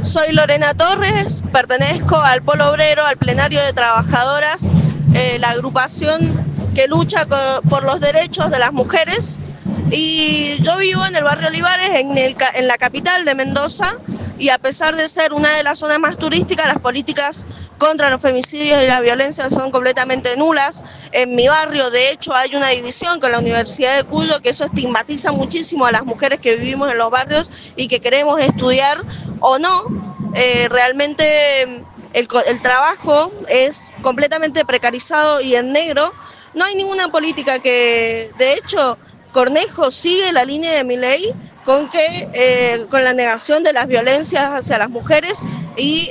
Soy Lorena Torres, pertenezco al Polo Obrero, al Plenario de Trabajadoras, la agrupación que lucha por los derechos de las mujeres. Y yo vivo en el barrio Olivares, en la capital de Mendoza, y a pesar de ser una de las zonas más turísticas, las políticas contra los femicidios y la violencia son completamente nulas. En mi barrio, de hecho, hay una división con la Universidad de Cuyo, que eso estigmatiza muchísimo a las mujeres que vivimos en los barrios y que queremos estudiar o no. Realmente el trabajo es completamente precarizado y en negro. No hay ninguna política que, de hecho, Cornejo sigue la línea de Milei con la negación de las violencias hacia las mujeres y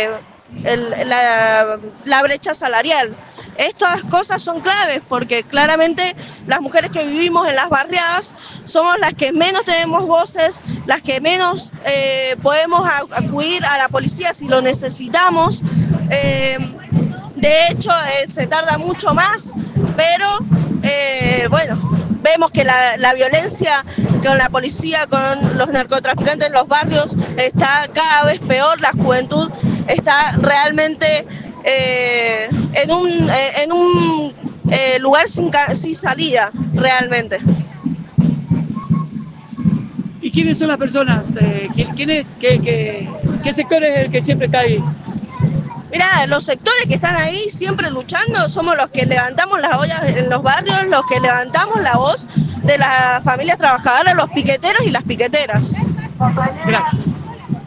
la brecha salarial. Estas cosas son claves porque claramente las mujeres que vivimos en las barriadas somos las que menos tenemos voces, las que menos podemos acudir a la policía si lo necesitamos. De hecho, se tarda mucho más, pero bueno, vemos que la violencia con la policía, con los narcotraficantes en los barrios está cada vez peor, la juventud está realmente en un lugar sin salida, realmente. ¿Y quiénes son las personas? ¿Quién es? ¿Qué sector es el que siempre está ahí? Mirá, los sectores que están ahí siempre luchando somos los que levantamos las ollas en los barrios, los que levantamos la voz de las familias trabajadoras, los piqueteros y las piqueteras. Gracias.